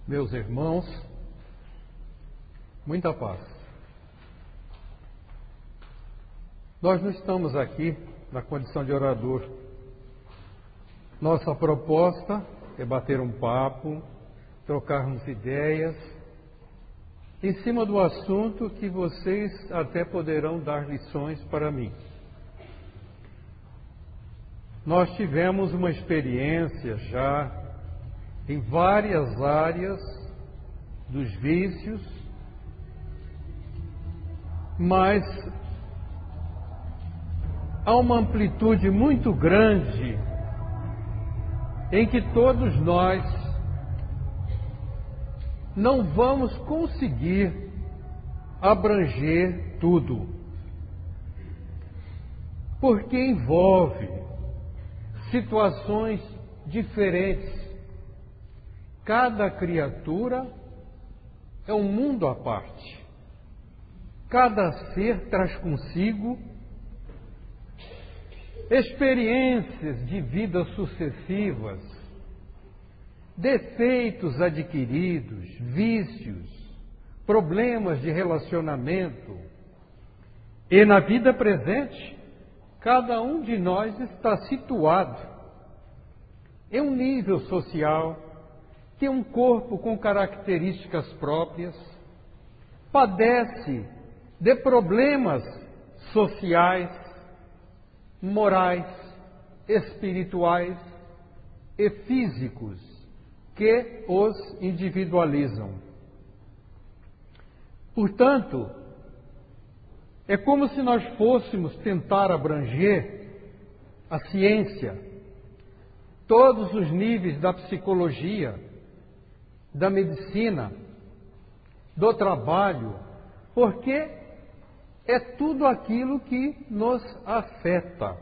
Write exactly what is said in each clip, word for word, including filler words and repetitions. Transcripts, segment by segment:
Meus irmãos, muita paz. Nós não estamos aqui na condição de orador. Nossa proposta é bater um papo, trocarmos ideias, em cima do assunto que vocês até poderão dar lições para mim. Nós tivemos uma experiência já em várias áreas dos vícios, mas há uma amplitude muito grande em que todos nós não vamos conseguir abranger tudo, porque envolve situações diferentes. Cada criatura é um mundo à parte. Cada ser traz consigo experiências de vidas sucessivas, defeitos adquiridos, vícios, problemas de relacionamento. E na vida presente, cada um de nós está situado em um nível social, tem um corpo com características próprias, padece de problemas sociais, morais, espirituais e físicos que os individualizam. Portanto, é como se nós fôssemos tentar abranger a ciência, todos os níveis da psicologia, da medicina, do trabalho, porque é tudo aquilo que nos afeta.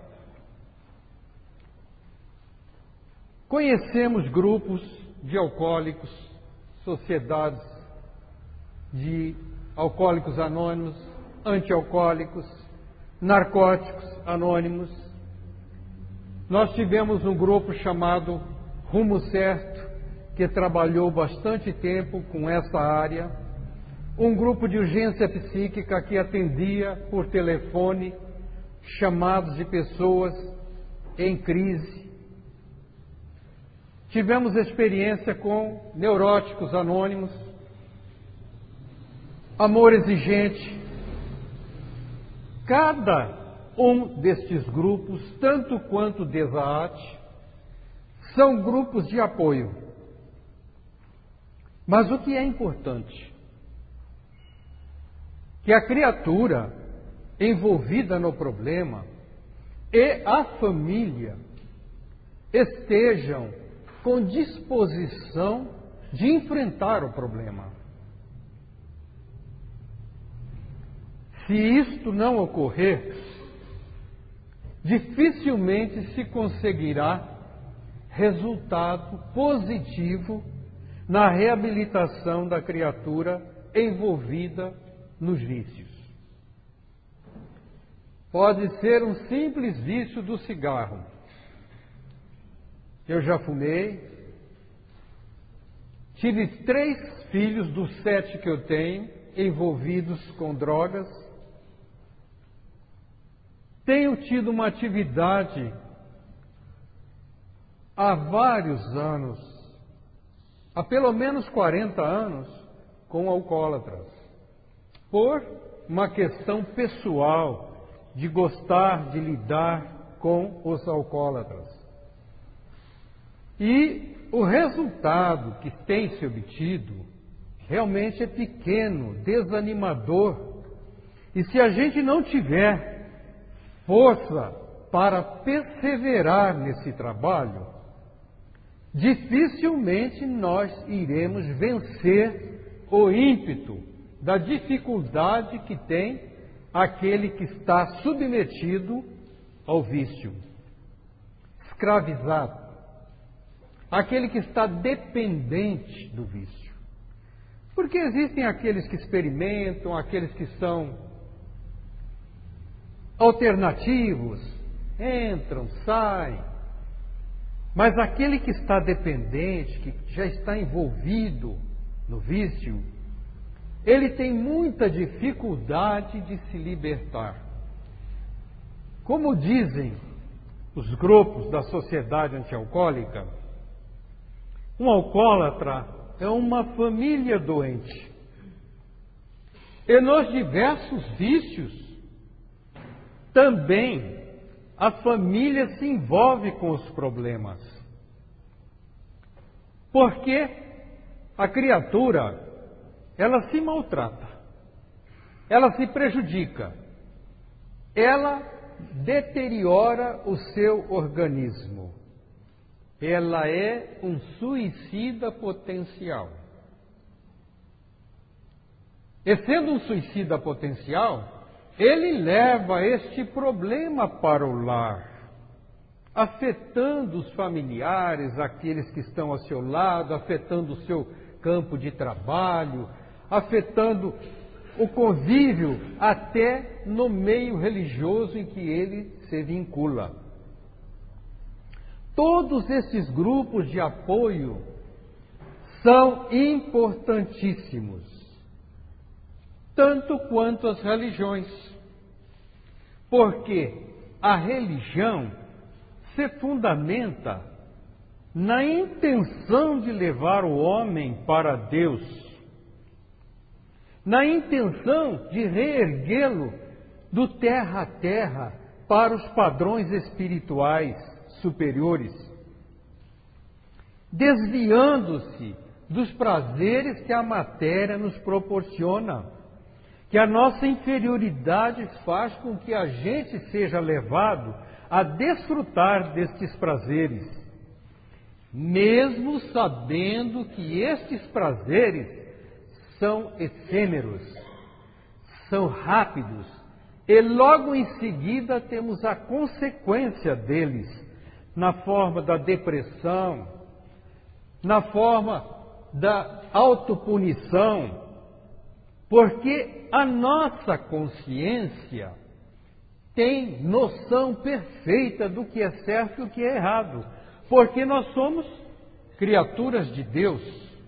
Conhecemos grupos de alcoólicos, sociedades de alcoólicos anônimos, antialcoólicos, narcóticos anônimos. Nós tivemos um grupo chamado Rumo Certo, que trabalhou bastante tempo com essa área, um grupo de urgência psíquica que atendia por telefone chamados de pessoas em crise. Tivemos experiência com neuróticos anônimos, amor exigente. Cada um destes grupos, tanto quanto Desaate, são grupos de apoio. Mas o que é importante? Que a criatura envolvida no problema e a família estejam com disposição de enfrentar o problema. Se isto não ocorrer, dificilmente se conseguirá resultado positivo na reabilitação da criatura envolvida nos vícios. Pode ser um simples vício do cigarro. Eu já fumei, tive três filhos dos sete que eu tenho envolvidos com drogas. Tenho tido uma atividade há vários anos, há pelo menos quarenta anos, com alcoólatras, por uma questão pessoal de gostar de lidar com os alcoólatras. E o resultado que tem se obtido realmente é pequeno, desanimador. E se a gente não tiver força para perseverar nesse trabalho, dificilmente nós iremos vencer o ímpeto da dificuldade que tem aquele que está submetido ao vício, escravizado, aquele que está dependente do vício. Porque existem aqueles que experimentam, aqueles que são alternativos, entram, saem, mas aquele que está dependente, que já está envolvido no vício, ele tem muita dificuldade de se libertar. Como dizem os grupos da sociedade antialcoólica, um alcoólatra é uma família doente. E nos diversos vícios, também a família se envolve com os problemas. Porque a criatura, ela se maltrata, ela se prejudica, ela deteriora o seu organismo. Ela é um suicida potencial. E sendo um suicida potencial, ele leva este problema para o lar, afetando os familiares, aqueles que estão ao seu lado, afetando o seu campo de trabalho, afetando o convívio até no meio religioso em que ele se vincula. Todos esses grupos de apoio são importantíssimos, tanto quanto as religiões, porque a religião se fundamenta na intenção de levar o homem para Deus, na intenção de reerguê-lo do terra a terra para os padrões espirituais superiores, desviando-se dos prazeres que a matéria nos proporciona, que a nossa inferioridade faz com que a gente seja levado a desfrutar destes prazeres, mesmo sabendo que estes prazeres são efêmeros, são rápidos, e logo em seguida temos a consequência deles, na forma da depressão, na forma da autopunição, porque a nossa consciência tem noção perfeita do que é certo e o que é errado, porque nós somos criaturas de Deus.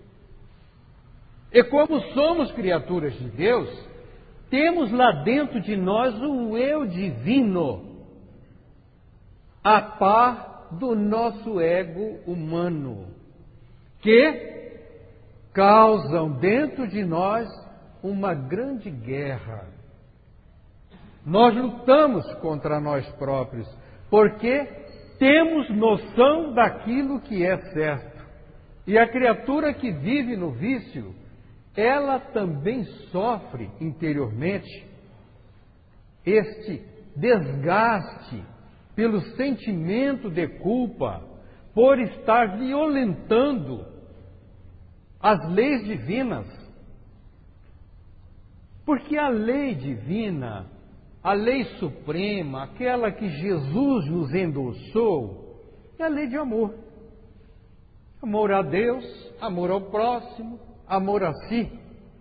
E como somos criaturas de Deus, temos lá dentro de nós o eu divino, a par do nosso ego humano, que causam dentro de nós uma grande guerra. Nós lutamos contra nós próprios, porque temos noção daquilo que é certo. E a criatura que vive no vício, ela também sofre interiormente este desgaste pelo sentimento de culpa, por estar violentando as leis divinas. Porque a lei divina, a lei suprema, aquela que Jesus nos endossou, é a lei de amor. Amor a Deus, amor ao próximo, amor a si.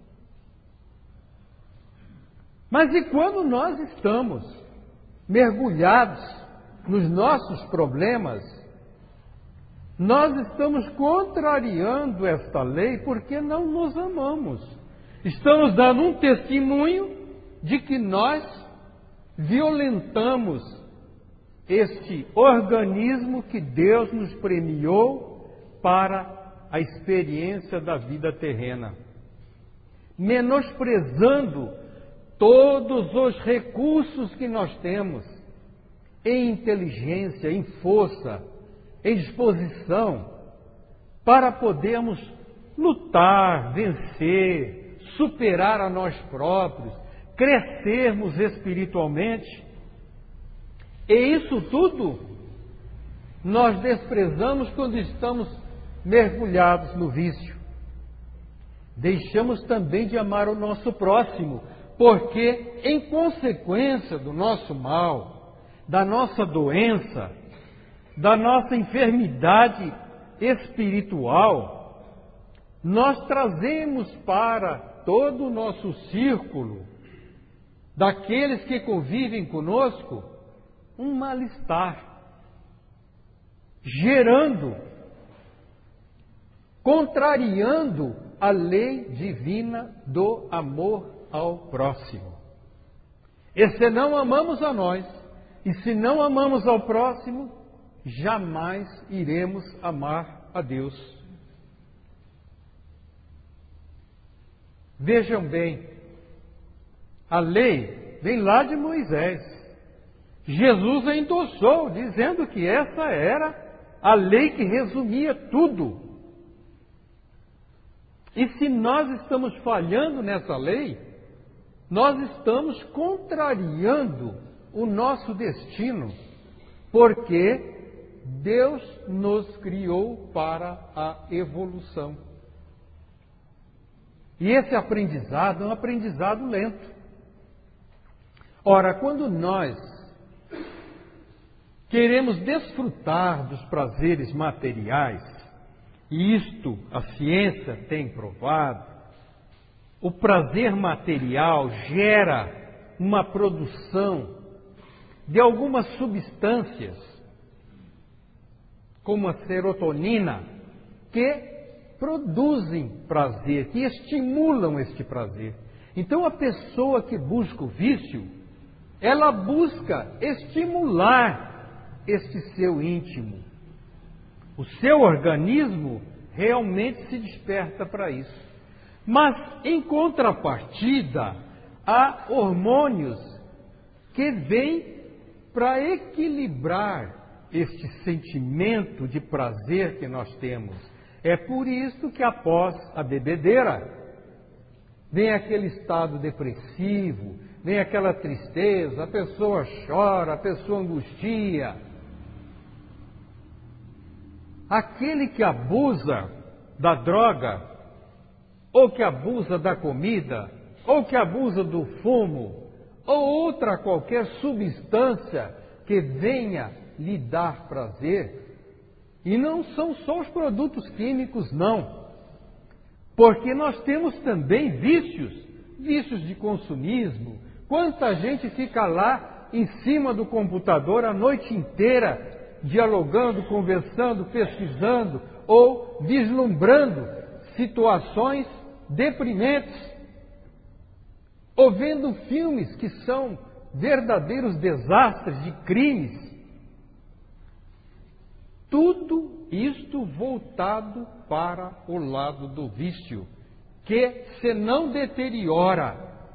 Mas e quando nós estamos mergulhados nos nossos problemas, nós estamos contrariando esta lei porque não nos amamos. Estamos dando um testemunho de que nós violentamos este organismo que Deus nos premiou para a experiência da vida terrena, menosprezando todos os recursos que nós temos em inteligência, em força, em disposição, para podermos lutar, vencer, superar a nós próprios, crescermos espiritualmente. E isso tudo nós desprezamos quando estamos mergulhados no vício. Deixamos também de amar o nosso próximo, porque em consequência do nosso mal, da nossa doença, da nossa enfermidade espiritual, nós trazemos para todo o nosso círculo, daqueles que convivem conosco, um mal-estar, gerando, contrariando a lei divina do amor ao próximo. E se não amamos a nós, e se não amamos ao próximo, jamais iremos amar a Deus. Vejam bem, a lei vem lá de Moisés. Jesus a endossou, dizendo que essa era a lei que resumia tudo. E se nós estamos falhando nessa lei, nós estamos contrariando o nosso destino, porque Deus nos criou para a evolução. E esse aprendizado é um aprendizado lento. Ora, quando nós queremos desfrutar dos prazeres materiais, e isto a ciência tem provado, o prazer material gera uma produção de algumas substâncias, como a serotonina, que produzem prazer, que estimulam este prazer. Então a pessoa que busca o vício, ela busca estimular este seu íntimo. O seu organismo realmente se desperta para isso. Mas, em contrapartida, há hormônios que vêm para equilibrar este sentimento de prazer que nós temos. É por isso que após a bebedeira, vem aquele estado depressivo, vem aquela tristeza, a pessoa chora, a pessoa angustia. Aquele que abusa da droga, ou que abusa da comida, ou que abusa do fumo, ou outra qualquer substância que venha lhe dar prazer, e não são só os produtos químicos, não. Porque nós temos também vícios, vícios de consumismo. Quanta gente fica lá em cima do computador a noite inteira, dialogando, conversando, pesquisando ou vislumbrando situações deprimentes, ou vendo filmes que são verdadeiros desastres de crimes. Tudo isto voltado para o lado do vício, que se não deteriora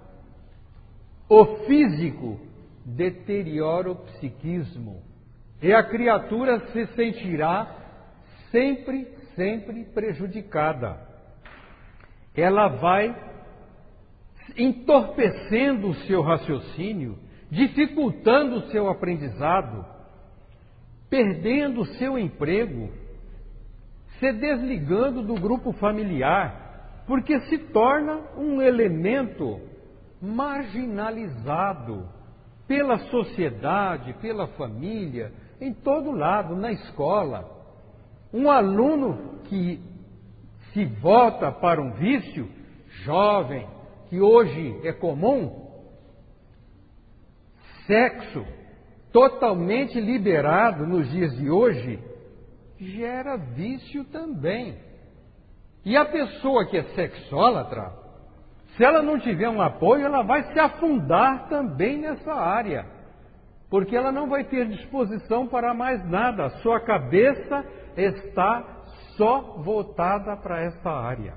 o físico, deteriora o psiquismo. E a criatura se sentirá sempre, sempre prejudicada. Ela vai entorpecendo o seu raciocínio, dificultando o seu aprendizado, perdendo o seu emprego, se desligando do grupo familiar, porque se torna um elemento marginalizado pela sociedade, pela família, em todo lado, na escola. Um aluno que se volta para um vício, jovem, que hoje é comum, sexo totalmente liberado nos dias de hoje, gera vício também. E a pessoa que é sexólatra, se ela não tiver um apoio, ela vai se afundar também nessa área, porque ela não vai ter disposição para mais nada, a sua cabeça está só voltada para essa área.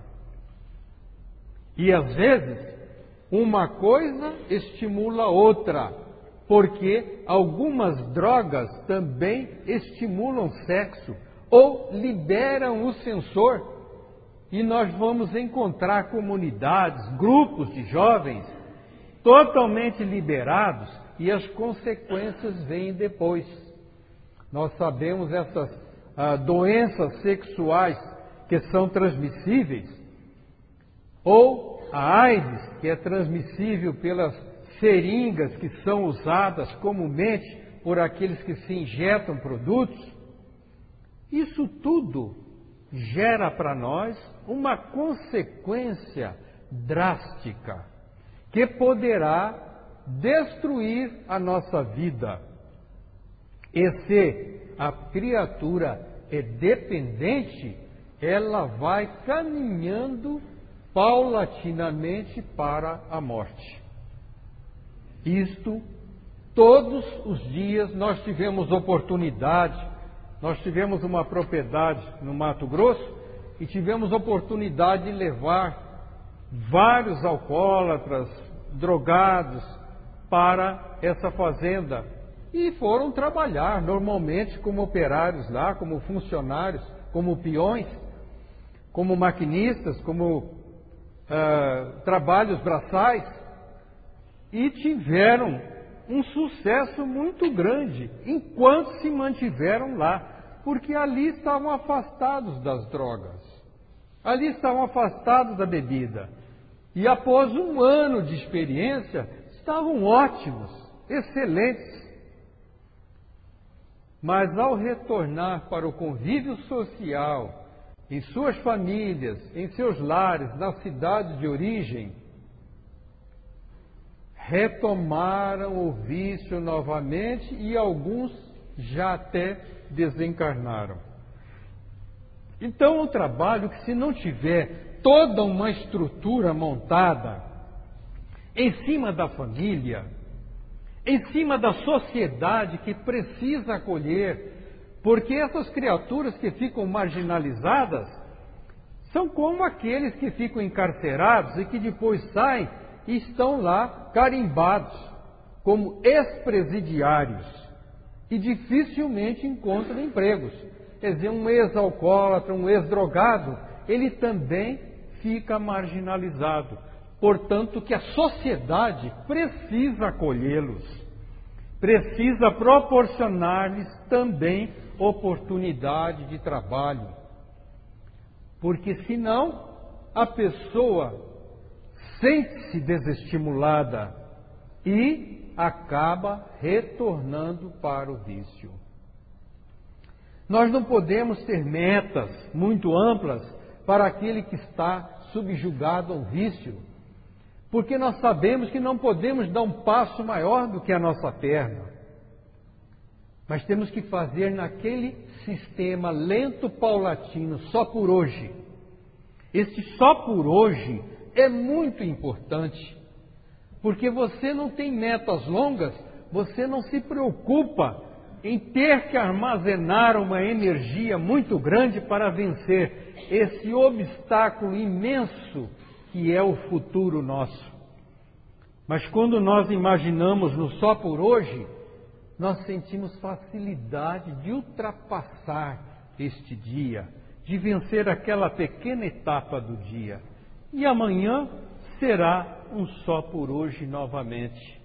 E às vezes, uma coisa estimula outra, porque algumas drogas também estimulam o sexo, ou liberam o sensor, e nós vamos encontrar comunidades, grupos de jovens totalmente liberados, e as consequências vêm depois. Nós sabemos essas ah, doenças sexuais que são transmissíveis, ou a AIDS, que é transmissível pelas seringas que são usadas comumente por aqueles que se injetam produtos. Isso tudo gera para nós uma consequência drástica que poderá destruir a nossa vida. E se a criatura é dependente, ela vai caminhando paulatinamente para a morte. Isto, todos os dias nós tivemos oportunidade, nós tivemos uma propriedade no Mato Grosso e tivemos oportunidade de levar vários alcoólatras, drogados, para essa fazenda. E foram trabalhar normalmente como operários lá, como funcionários, como peões, como maquinistas, como uh, trabalhos braçais, e tiveram um sucesso muito grande enquanto se mantiveram lá, porque ali estavam afastados das drogas, ali estavam afastados da bebida, e após um ano de experiência estavam ótimos, excelentes. Mas ao retornar para o convívio social, em suas famílias, em seus lares, na cidade de origem, retomaram o vício novamente e alguns já até desencarnaram. Então, o trabalho que, se não tiver toda uma estrutura montada em cima da família, em cima da sociedade que precisa acolher, porque essas criaturas que ficam marginalizadas são como aqueles que ficam encarcerados e que depois saem e estão lá carimbados como ex-presidiários e dificilmente encontram empregos. Quer dizer, um ex-alcoólatra, um ex-drogado, ele também fica marginalizado. Portanto, que a sociedade precisa acolhê-los, precisa proporcionar-lhes também oportunidade de trabalho, porque senão a pessoa sente-se desestimulada e acaba retornando para o vício. Nós não podemos ter metas muito amplas para aquele que está subjugado ao vício, porque nós sabemos que não podemos dar um passo maior do que a nossa perna. Mas temos que fazer naquele sistema lento, paulatino, só por hoje. Esse só por hoje é muito importante, porque você não tem metas longas, você não se preocupa em ter que armazenar uma energia muito grande para vencer esse obstáculo imenso que é o futuro nosso. Mas quando nós imaginamos no só por hoje, nós sentimos facilidade de ultrapassar este dia, de vencer aquela pequena etapa do dia. E amanhã será um só por hoje novamente.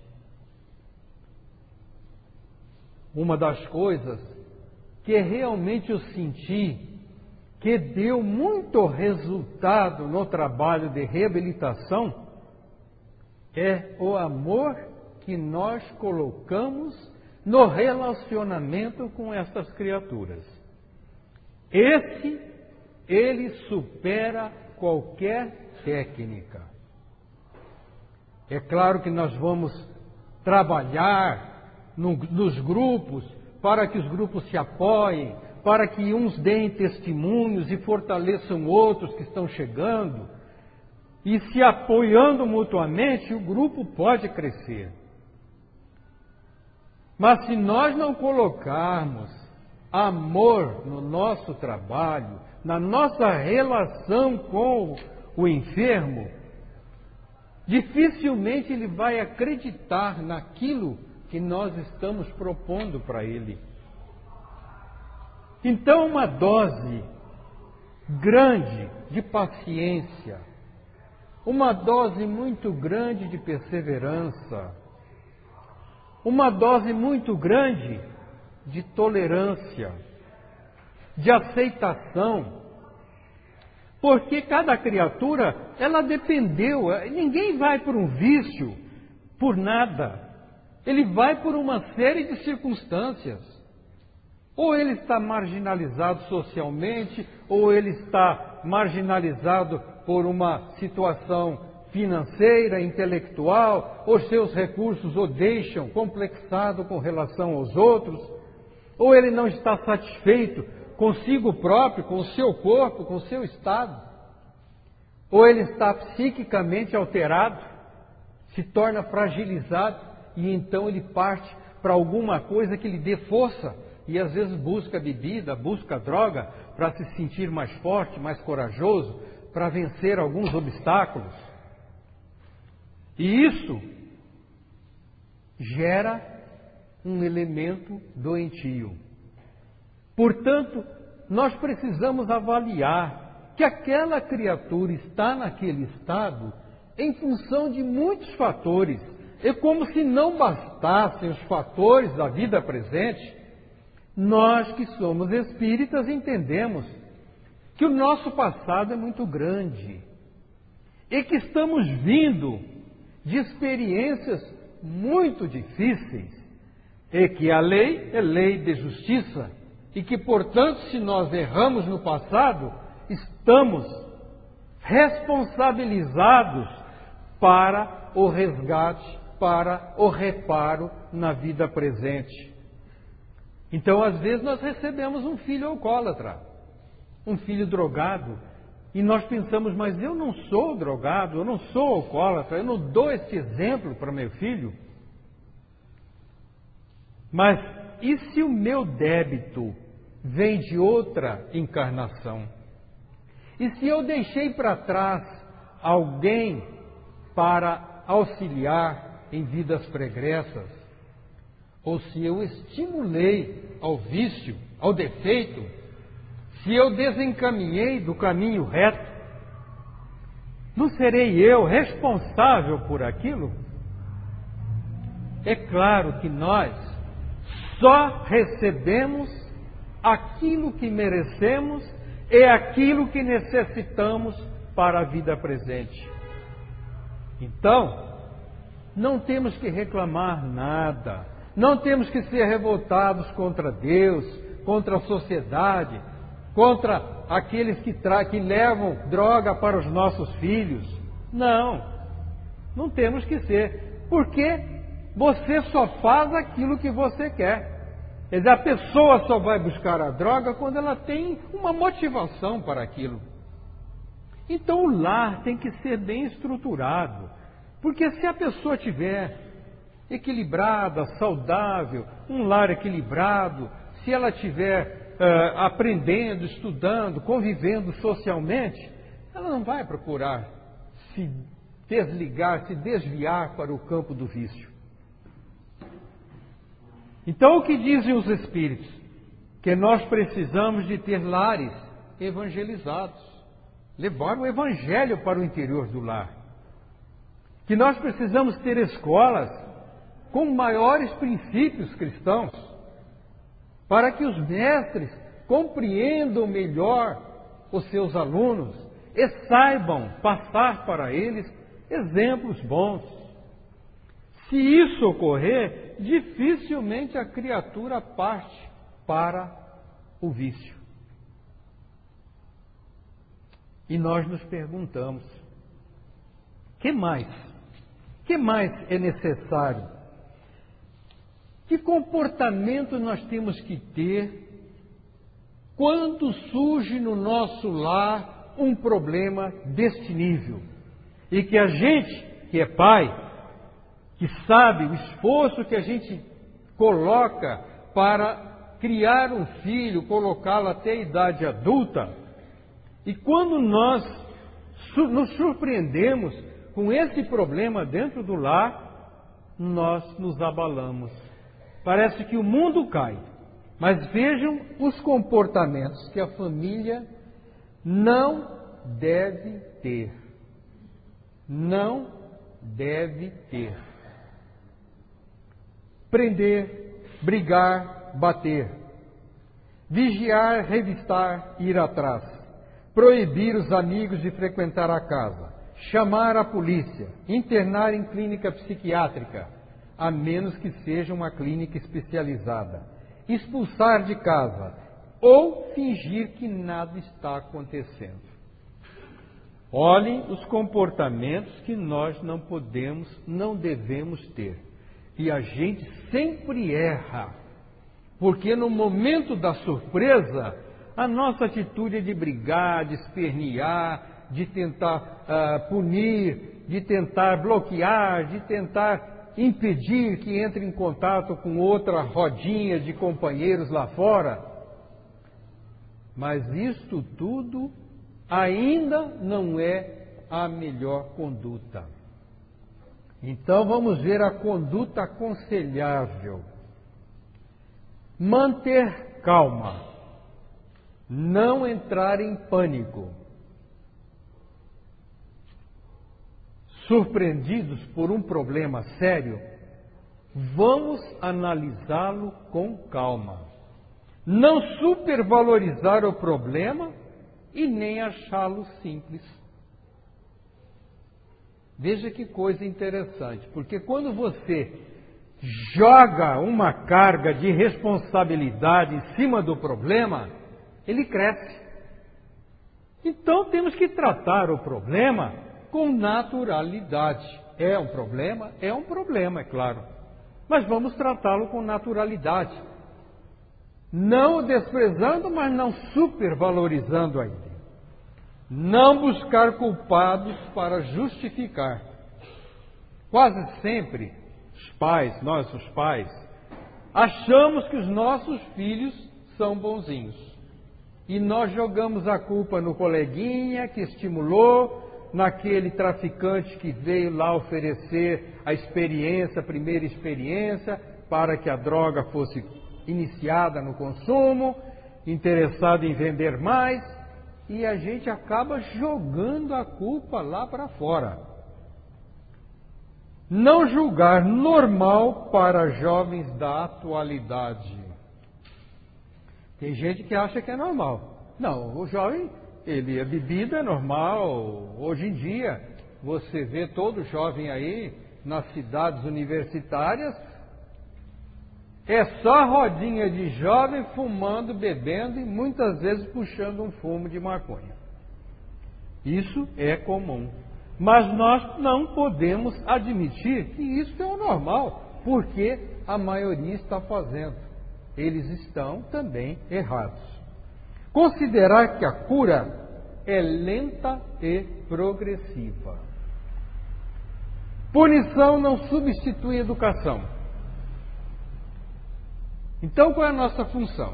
Uma das coisas que realmente eu senti que deu muito resultado no trabalho de reabilitação é o amor que nós colocamos no relacionamento com essas criaturas. Esse, ele supera qualquer técnica. É claro que nós vamos trabalhar no, nos grupos para que os grupos se apoiem, para que uns deem testemunhos e fortaleçam outros que estão chegando, e se apoiando mutuamente, o grupo pode crescer. Mas se nós não colocarmos amor no nosso trabalho, na nossa relação com o enfermo, dificilmente ele vai acreditar naquilo que nós estamos propondo para ele. Então, uma dose grande de paciência, uma dose muito grande de perseverança, uma dose muito grande de tolerância, de aceitação, porque cada criatura, ela dependeu, ninguém vai por um vício por nada, ele vai por uma série de circunstâncias. Ou ele está marginalizado socialmente, ou ele está marginalizado por uma situação financeira, intelectual, ou seus recursos o deixam complexado com relação aos outros, ou ele não está satisfeito consigo próprio, com o seu corpo, com o seu estado. ou ele está psiquicamente alterado, se torna fragilizado e então ele parte para alguma coisa que lhe dê força e às vezes busca bebida, busca droga para se sentir mais forte, mais corajoso, para vencer alguns obstáculos. E isso gera um elemento doentio. Portanto, nós precisamos avaliar que aquela criatura está naquele estado em função de muitos fatores. É como se não bastassem os fatores da vida presente. Nós que somos espíritas entendemos que o nosso passado é muito grande e que estamos vindo de experiências muito difíceis e que a lei é lei de justiça e que, portanto, se nós erramos no passado, estamos responsabilizados para o resgate, para o reparo na vida presente. Então, às vezes, nós recebemos um filho alcoólatra, um filho drogado, e nós pensamos, mas eu não sou drogado, eu não sou alcoólatra, eu não dou esse exemplo para meu filho. Mas e se o meu débito vem de outra encarnação? E se eu deixei para trás alguém para auxiliar em vidas pregressas? Ou se eu estimulei ao vício, ao defeito? Se eu desencaminhei do caminho reto? Não serei eu responsável por aquilo? É claro que nós só recebemos aquilo que merecemos e aquilo que necessitamos para a vida presente. Então, não temos que reclamar nada, não temos que ser revoltados contra Deus, contra a sociedade, contra aqueles que, tra- que levam droga para os nossos filhos. Não, não temos que ser, porque você só faz aquilo que você quer. Quer dizer, a pessoa só vai buscar a droga quando ela tem uma motivação para aquilo. Então o lar tem que ser bem estruturado, porque se a pessoa tiver equilibrada, saudável, um lar equilibrado, se ela tiver uh, aprendendo, estudando, convivendo socialmente, ela não vai procurar se desligar, se desviar para o campo do vício. Então, o que dizem os Espíritos? Que nós precisamos de ter lares evangelizados, levar o Evangelho para o interior do lar. Que nós precisamos ter escolas com maiores princípios cristãos, para que os mestres compreendam melhor os seus alunos e saibam passar para eles exemplos bons. Se isso ocorrer, dificilmente a criatura parte para o vício. E nós nos perguntamos, que mais? Que mais é necessário? Que comportamento nós temos que ter quando surge no nosso lar um problema deste nível? E que a gente, que é pai, que sabe o esforço que a gente coloca para criar um filho, colocá-lo até a idade adulta, e quando nós nos surpreendemos com esse problema dentro do lar, nós nos abalamos. Parece que o mundo cai. Mas vejam os comportamentos que a família não deve ter. Não deve ter. Prender, brigar, bater, vigiar, revistar, ir atrás, proibir os amigos de frequentar a casa, chamar a polícia, internar em clínica psiquiátrica, a menos que seja uma clínica especializada, expulsar de casa ou fingir que nada está acontecendo. Olhem os comportamentos que nós não podemos, não devemos ter. E a gente sempre erra, porque no momento da surpresa, a nossa atitude é de brigar, de espernear, de tentar uh, punir, de tentar bloquear, de tentar impedir que entre em contato com outra rodinha de companheiros lá fora. Mas isto tudo ainda não é a melhor conduta. Então vamos ver a conduta aconselhável. Manter calma. Não entrar em pânico. Surpreendidos por um problema sério, vamos analisá-lo com calma. Não supervalorizar o problema e nem achá-lo simples. Veja que coisa interessante, porque quando você joga uma carga de responsabilidade em cima do problema, ele cresce. Então temos que tratar o problema com naturalidade. É um problema? É um problema, é claro. Mas vamos tratá-lo com naturalidade. Não o desprezando, mas não supervalorizando a ele. Não buscar culpados para justificar. Quase sempre, os pais, nós os pais, achamos que os nossos filhos são bonzinhos. E nós jogamos a culpa no coleguinha que estimulou, naquele traficante que veio lá oferecer a experiência, a primeira experiência, para que a droga fosse iniciada no consumo, interessado em vender mais, e a gente acaba jogando a culpa lá para fora. Não julgar normal para jovens da atualidade. Tem gente que acha que é normal. Não, o jovem, ele, a bebida é normal. Hoje em dia, você vê todo jovem aí, nas cidades universitárias, é só rodinha de jovem fumando, bebendo e muitas vezes puxando um fumo de maconha. Isso é comum. Mas nós não podemos admitir que isso é o normal, porque a maioria está fazendo. Eles estão também errados. Considerar que a cura é lenta e progressiva. Punição não substitui educação. Então, qual é a nossa função?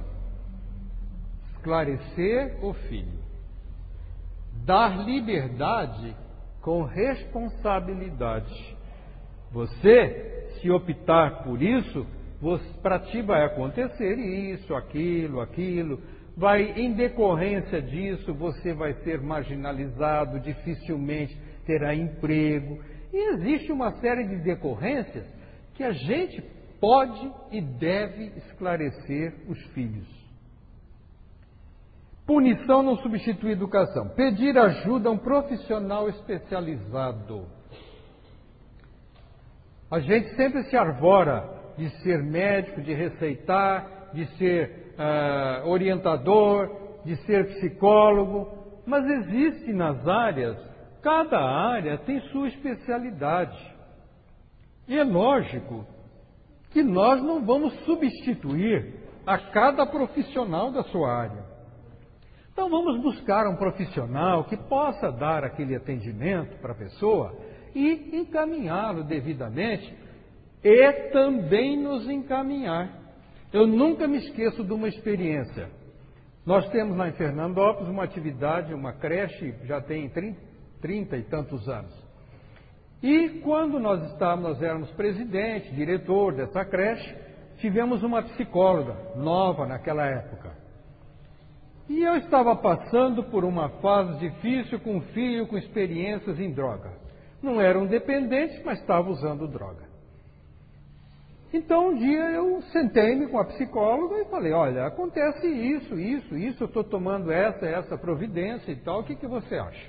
Esclarecer o filho. Dar liberdade com responsabilidade. Você, se optar por isso, para ti vai acontecer isso, aquilo, aquilo. Vai, em decorrência disso, você vai ser marginalizado, dificilmente terá emprego. E existe uma série de decorrências que a gente pode e deve esclarecer os filhos. Punição não substitui educação. Pedir ajuda a um profissional especializado. A gente sempre se arvora de ser médico, de receitar, de ser uh, orientador, de ser psicólogo, mas existe nas áreas, cada área tem sua especialidade. E é lógico que nós não vamos substituir a cada profissional da sua área. Então vamos buscar um profissional que possa dar aquele atendimento para a pessoa e encaminhá-lo devidamente e também nos encaminhar. Eu nunca me esqueço de uma experiência. Nós temos lá em Fernandópolis uma atividade, uma creche, já tem trinta e tantos anos. E quando nós estávamos, nós éramos presidente, diretor dessa creche, tivemos uma psicóloga nova naquela época. E eu estava passando por uma fase difícil com um filho com experiências em droga. Não eram dependentes, mas estava usando droga. Então um dia eu sentei-me com a psicóloga e falei, olha, acontece isso, isso, isso, eu estou tomando essa, essa providência e tal, o que, que você acha?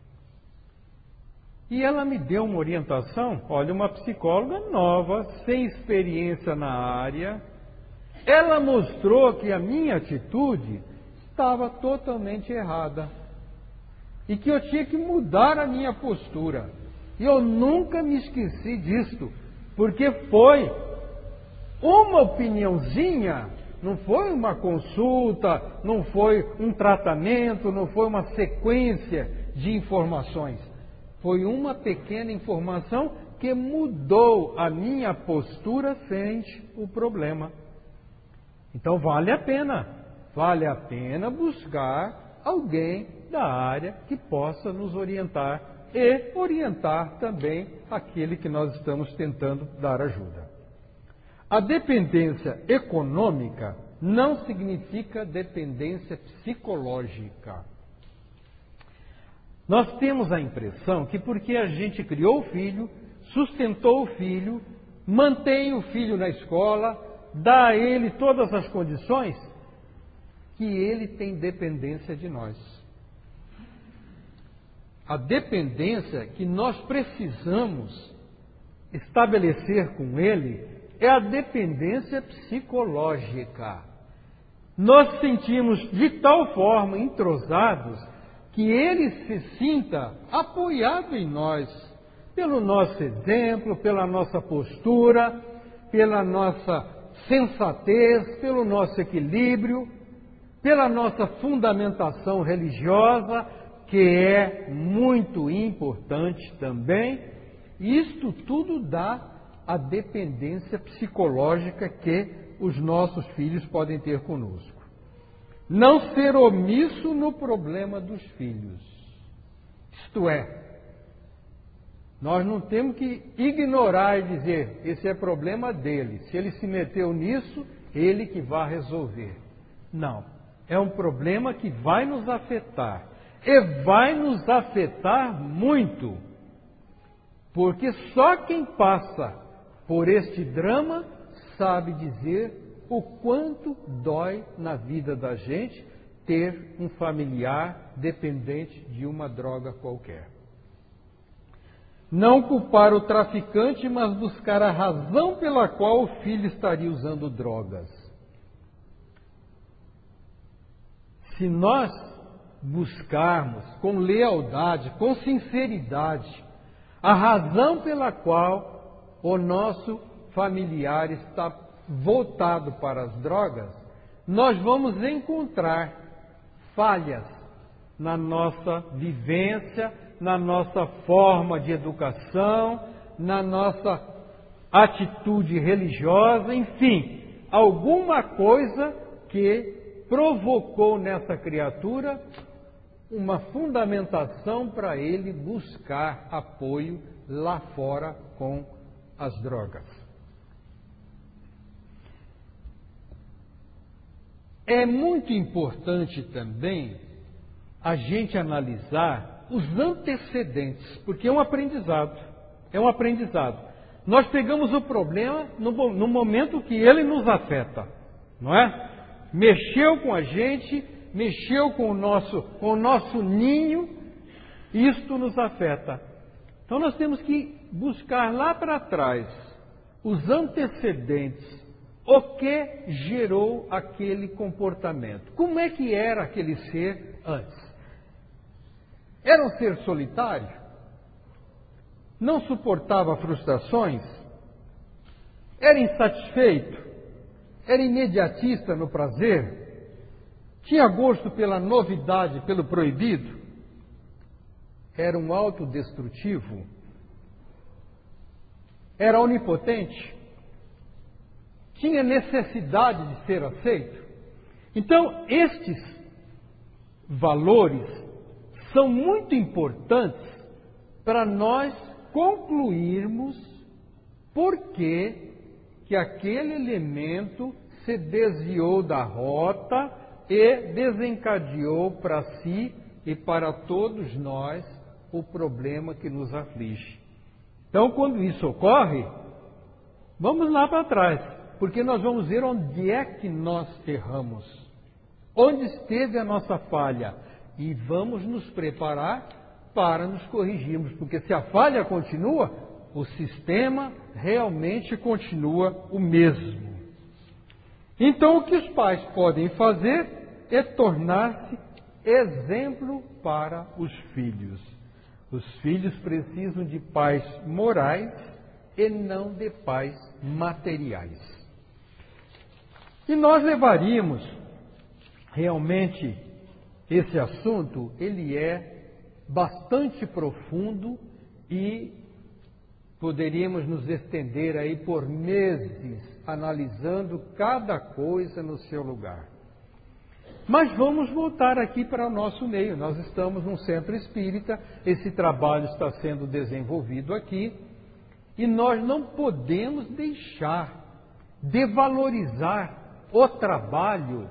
E ela me deu uma orientação, olha, uma psicóloga nova, sem experiência na área, ela mostrou que a minha atitude estava totalmente errada e que eu tinha que mudar a minha postura. E eu nunca me esqueci disto, porque foi uma opiniãozinha, não foi uma consulta, não foi um tratamento, não foi uma sequência de informações. Foi uma pequena informação que mudou a minha postura frente ao problema. Então vale a pena, vale a pena buscar alguém da área que possa nos orientar e orientar também aquele que nós estamos tentando dar ajuda. A dependência econômica não significa dependência psicológica. Nós temos a impressão que porque a gente criou o filho, sustentou o filho, mantém o filho na escola, dá a ele todas as condições, que ele tem dependência de nós. A dependência que nós precisamos estabelecer com ele é a dependência psicológica. Nós sentimos de tal forma entrosados que ele se sinta apoiado em nós, pelo nosso exemplo, pela nossa postura, pela nossa sensatez, pelo nosso equilíbrio, pela nossa fundamentação religiosa, que é muito importante também. Isto tudo dá a dependência psicológica que os nossos filhos podem ter conosco. Não ser omisso no problema dos filhos. Isto é, nós não temos que ignorar e dizer, esse é problema dele. Se ele se meteu nisso, ele que vai resolver. Não, é um problema que vai nos afetar. E vai nos afetar muito. Porque só quem passa por este drama sabe dizer o quanto dói na vida da gente ter um familiar dependente de uma droga qualquer. Não culpar o traficante, mas buscar a razão pela qual o filho estaria usando drogas. Se nós buscarmos com lealdade, com sinceridade, a razão pela qual o nosso familiar está voltado para as drogas, nós vamos encontrar falhas na nossa vivência, na nossa forma de educação, na nossa atitude religiosa, enfim, alguma coisa que provocou nessa criatura uma fundamentação para ele buscar apoio lá fora com as drogas. É muito importante também a gente analisar os antecedentes, porque é um aprendizado, é um aprendizado. Nós pegamos o problema no, no momento que ele nos afeta, não é? Mexeu com a gente, mexeu com o nosso, com o nosso ninho, isto nos afeta. Então nós temos que buscar lá para trás os antecedentes, o que gerou aquele comportamento. Como é que era aquele ser antes? Era um ser solitário? Não suportava frustrações? Era insatisfeito? Era imediatista no prazer? Tinha gosto pela novidade, pelo proibido? Era um autodestrutivo? Era onipotente? Tinha necessidade de ser aceito? Então, estes valores são muito importantes para nós concluirmos por que que aquele elemento se desviou da rota e desencadeou para si e para todos nós o problema que nos aflige. Então, quando isso ocorre, vamos lá para trás, porque nós vamos ver onde é que nós erramos, onde esteve a nossa falha, e vamos nos preparar para nos corrigirmos, porque se a falha continua, o sistema realmente continua o mesmo. Então, o que os pais podem fazer é tornar-se exemplo para os filhos. Os filhos precisam de pais morais e não de pais materiais. E nós levaríamos realmente esse assunto, ele é bastante profundo e poderíamos nos estender aí por meses analisando cada coisa no seu lugar. Mas vamos voltar aqui para o nosso meio. Nós estamos num centro espírita, esse trabalho está sendo desenvolvido aqui e nós não podemos deixar de valorizar o trabalho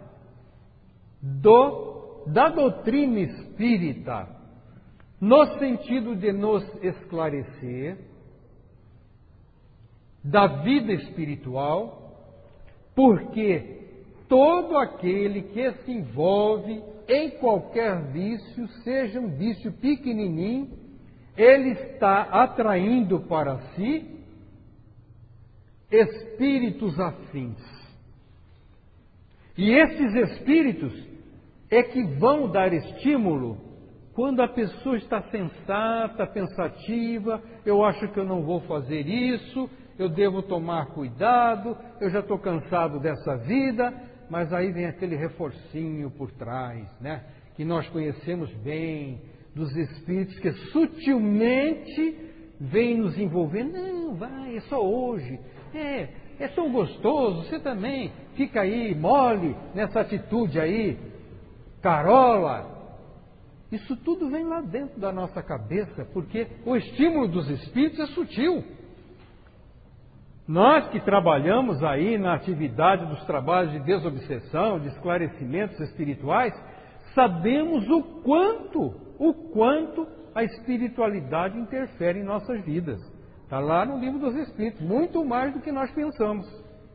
do, da doutrina espírita, no sentido de nos esclarecer da vida espiritual, porque todo aquele que se envolve em qualquer vício, seja um vício pequenininho, ele está atraindo para si espíritos afins. E esses espíritos é que vão dar estímulo quando a pessoa está sensata, pensativa, eu acho que eu não vou fazer isso, eu devo tomar cuidado, eu já estou cansado dessa vida, mas aí vem aquele reforcinho por trás, né? Que nós conhecemos bem, dos espíritos que sutilmente vêm nos envolvendo. Não, vai, é só hoje, é, é tão gostoso, você também fica aí mole nessa atitude aí, carola. Isso tudo vem lá dentro da nossa cabeça, porque o estímulo dos espíritos é sutil. Nós que trabalhamos aí na atividade dos trabalhos de desobsessão, de esclarecimentos espirituais, sabemos o quanto, o quanto a espiritualidade interfere em nossas vidas. Está lá no Livro dos Espíritos, muito mais do que nós pensamos.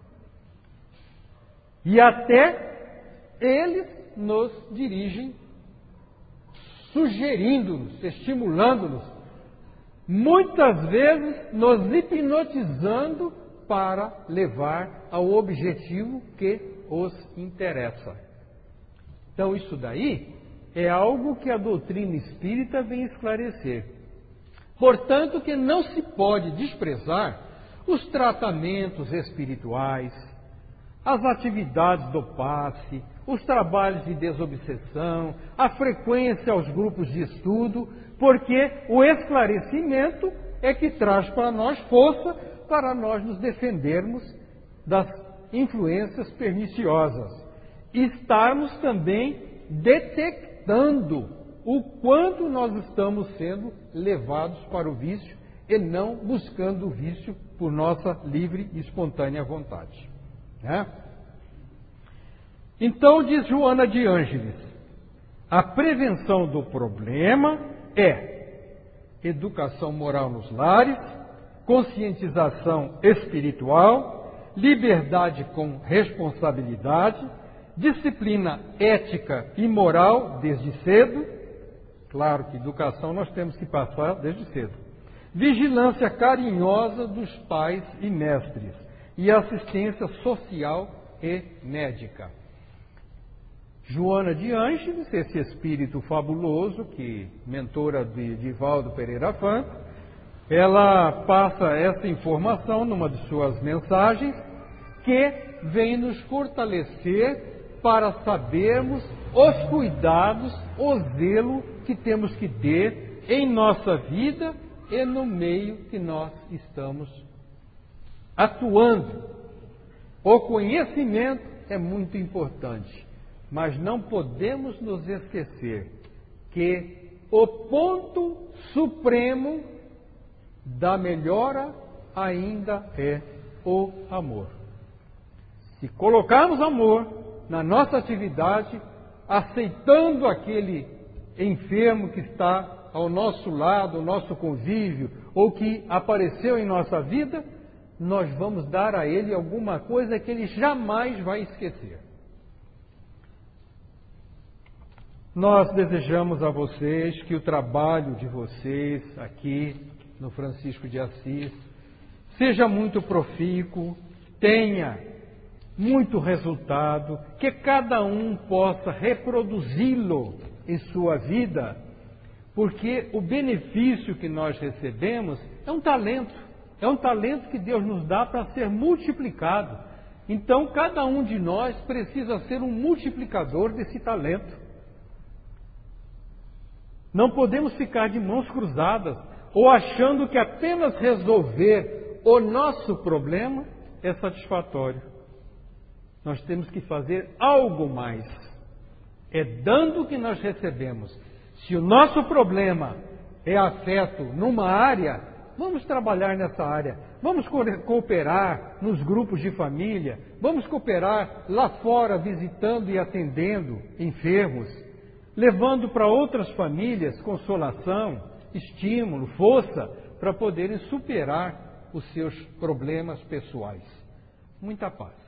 E até eles nos dirigem, sugerindo-nos, estimulando-nos, muitas vezes nos hipnotizando para levar ao objetivo que os interessa. Então isso daí é algo que a doutrina espírita vem esclarecer. Portanto, que não se pode desprezar os tratamentos espirituais, as atividades do passe, os trabalhos de desobsessão, a frequência aos grupos de estudo, porque o esclarecimento é que traz para nós força para nós nos defendermos das influências perniciosas. E estarmos também detectando o quanto nós estamos sendo levados para o vício e não buscando o vício por nossa livre e espontânea vontade. Né? Então, diz Joana de Ângeles, a prevenção do problema é educação moral nos lares, conscientização espiritual, liberdade com responsabilidade, disciplina ética e moral desde cedo. Claro que educação nós temos que passar desde cedo. Vigilância carinhosa dos pais e mestres e assistência social e médica. Joana de Ângeles, esse espírito fabuloso, que mentora de Divaldo Pereira Franco, ela passa essa informação numa de suas mensagens, que vem nos fortalecer para sabermos os cuidados, o zelo que temos que ter em nossa vida e no meio que nós estamos atuando. O conhecimento é muito importante, mas não podemos nos esquecer que o ponto supremo da melhora ainda é o amor. Se colocarmos amor na nossa atividade, aceitando aquele enfermo que está ao nosso lado, ao nosso convívio, ou que apareceu em nossa vida, nós vamos dar a ele alguma coisa que ele jamais vai esquecer. Nós desejamos a vocês que o trabalho de vocês aqui no Francisco de Assis seja muito profícuo, tenha muito resultado, que cada um possa reproduzi-lo em sua vida, porque o benefício que nós recebemos é um talento, é um talento que Deus nos dá para ser multiplicado. Então, cada um de nós precisa ser um multiplicador desse talento. Não podemos ficar de mãos cruzadas ou achando que apenas resolver o nosso problema é satisfatório. Nós temos que fazer algo mais. É dando que nós recebemos. Se o nosso problema é afeto numa área, vamos trabalhar nessa área. Vamos cooperar nos grupos de família. Vamos cooperar lá fora, visitando e atendendo enfermos, levando para outras famílias consolação, estímulo, força, para poderem superar os seus problemas pessoais. Muita paz.